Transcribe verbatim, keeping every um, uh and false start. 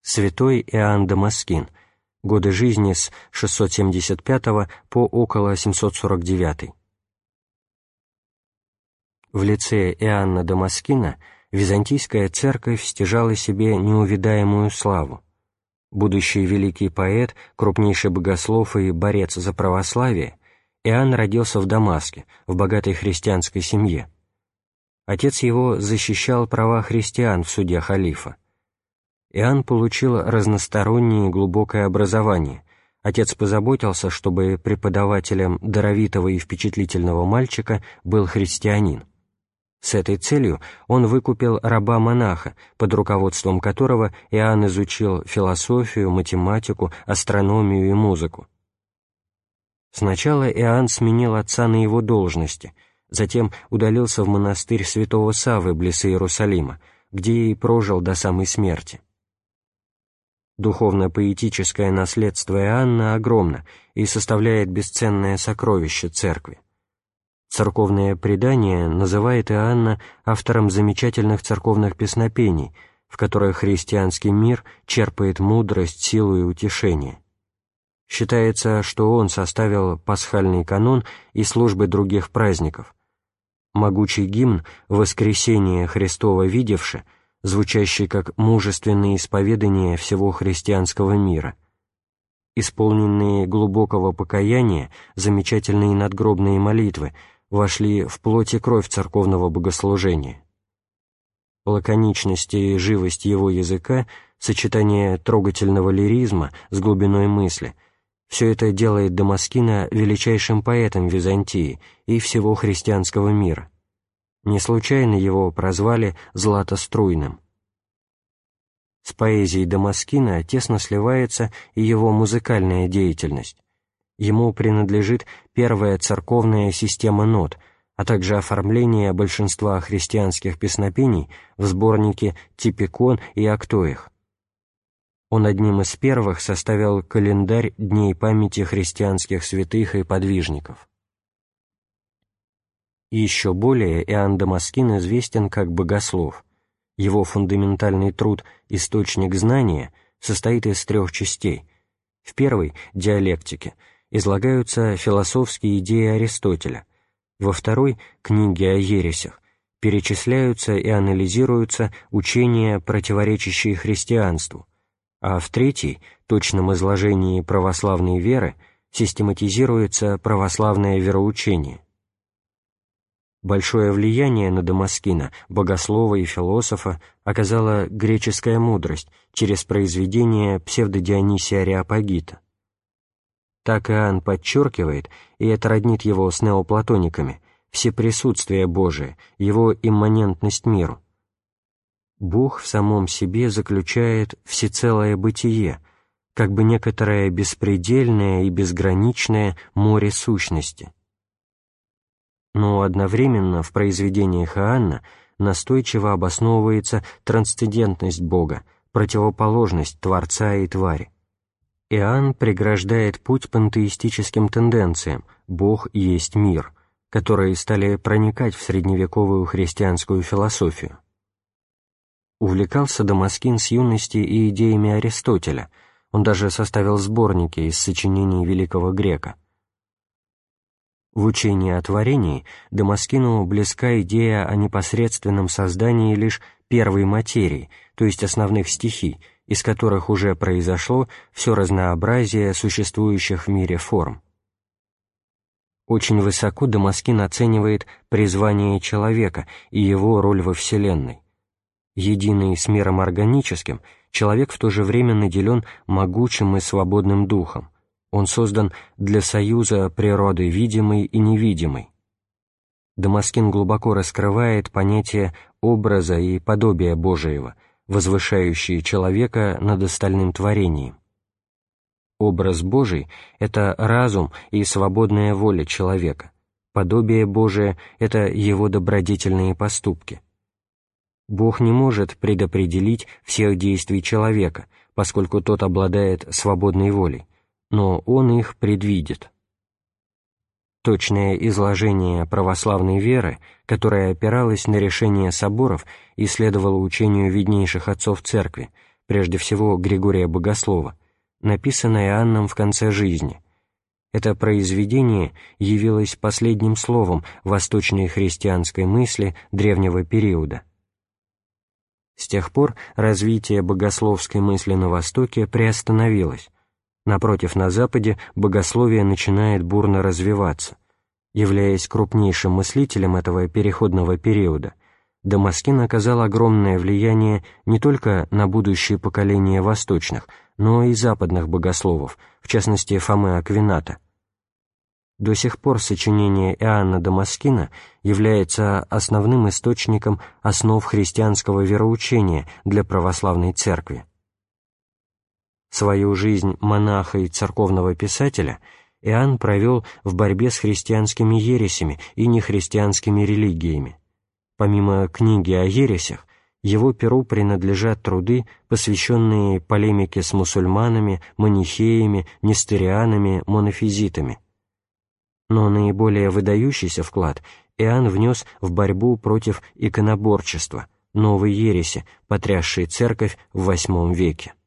святой Иоанн Дамаскин, годы жизни с шестьсот семьдесят пятого по около семьсот сорок девятый. В лице Иоанна Дамаскина византийская церковь стяжала себе неувидаемую славу. Будущий великий поэт, крупнейший богослов и борец за православие, Иоанн родился в Дамаске, в богатой христианской семье. Отец его защищал права христиан в суде халифа. Иоанн получил разностороннее и глубокое образование. Отец позаботился, чтобы преподавателем даровитого и впечатлительного мальчика был христианин. С этой целью он выкупил раба-монаха, под руководством которого Иоанн изучил философию, математику, астрономию и музыку. Сначала Иоанн сменил отца на его должности, затем удалился в монастырь святого Саввы близ Иерусалима, где и прожил до самой смерти. Духовно-поэтическое наследство Иоанна огромно и составляет бесценное сокровище церкви. Церковное предание называет Иоанна автором замечательных церковных песнопений, в которых христианский мир черпает мудрость, силу и утешение. Считается, что он составил пасхальный канон и службы других праздников. Могучий гимн «Воскресение Христово видевши», звучащий как мужественное исповедание всего христианского мира. Исполненные глубокого покаяния замечательные надгробные молитвы вошли в плоть и кровь церковного богослужения. Лаконичность и живость его языка, сочетание трогательного лиризма с глубиной мысли — все это делает Дамаскина величайшим поэтом Византии и всего христианского мира. Не случайно его прозвали «златоструйным». С поэзией Дамаскина тесно сливается и его музыкальная деятельность. Ему принадлежит первая церковная система нот, а также оформление большинства христианских песнопений в сборнике «Типикон» и «Актоих». Он одним из первых составил календарь дней памяти христианских святых и подвижников. И еще более Иоанн Дамаскин известен как богослов. Его фундаментальный труд «Источник знания» состоит из трех частей. В первой, «Диалектике», излагаются философские идеи Аристотеля. Во второй, «Книге о ересях», перечисляются и анализируются учения, противоречащие христианству, а в третьей, точном изложении православной веры, систематизируется православное вероучение. Большое влияние на Дамаскина, богослова и философа, оказала греческая мудрость через произведения псевдодионисия Ареопагита. Так Иоанн подчеркивает, и это роднит его с неоплатониками, всеприсутствие Божие, его имманентность миру. Бог в самом себе заключает всецелое бытие, как бы некоторое беспредельное и безграничное море сущности. Но одновременно в произведениях Иоанна настойчиво обосновывается трансцендентность Бога, противоположность Творца и твари. Иоанн преграждает путь пантеистическим тенденциям «Бог есть мир», которые стали проникать в средневековую христианскую философию. Увлекался Дамаскин с юности и идеями Аристотеля, он даже составил сборники из сочинений великого грека. В учении о творении Дамаскину близка идея о непосредственном создании лишь первой материи, то есть основных стихий, из которых уже произошло все разнообразие существующих в мире форм. Очень высоко Дамаскин оценивает призвание человека и его роль во Вселенной. Единый с миром органическим, человек в то же время наделен могучим и свободным духом. Он создан для союза природы видимой и невидимой. Дамаскин глубоко раскрывает понятие образа и подобия Божиего, возвышающие человека над остальным творением. Образ Божий — это разум и свободная воля человека, подобие Божие — это его добродетельные поступки. Бог не может предопределить всех действий человека, поскольку тот обладает свободной волей, но он их предвидит. Точное изложение православной веры, которая опиралась на решение соборов и следовала учению виднейших отцов Церкви, прежде всего Григория Богослова, написано Иоанном в конце жизни. Это произведение явилось последним словом восточной христианской мысли древнего периода. С тех пор развитие богословской мысли на Востоке приостановилось. Напротив, на Западе богословие начинает бурно развиваться. Являясь крупнейшим мыслителем этого переходного периода, Дамаскин оказал огромное влияние не только на будущее поколение восточных, но и западных богословов, в частности Фомы Аквината. До сих пор сочинение Иоанна Дамаскина является основным источником основ христианского вероучения для православной церкви. Свою жизнь монаха и церковного писателя Иоанн провел в борьбе с христианскими ересями и нехристианскими религиями. Помимо книги о ересях, его перу принадлежат труды, посвященные полемике с мусульманами, манихеями, несторианами, монофизитами. Но наиболее выдающийся вклад Иоанн внес в борьбу против иконоборчества, новой ереси, потрясшей церковь в восьмом веке.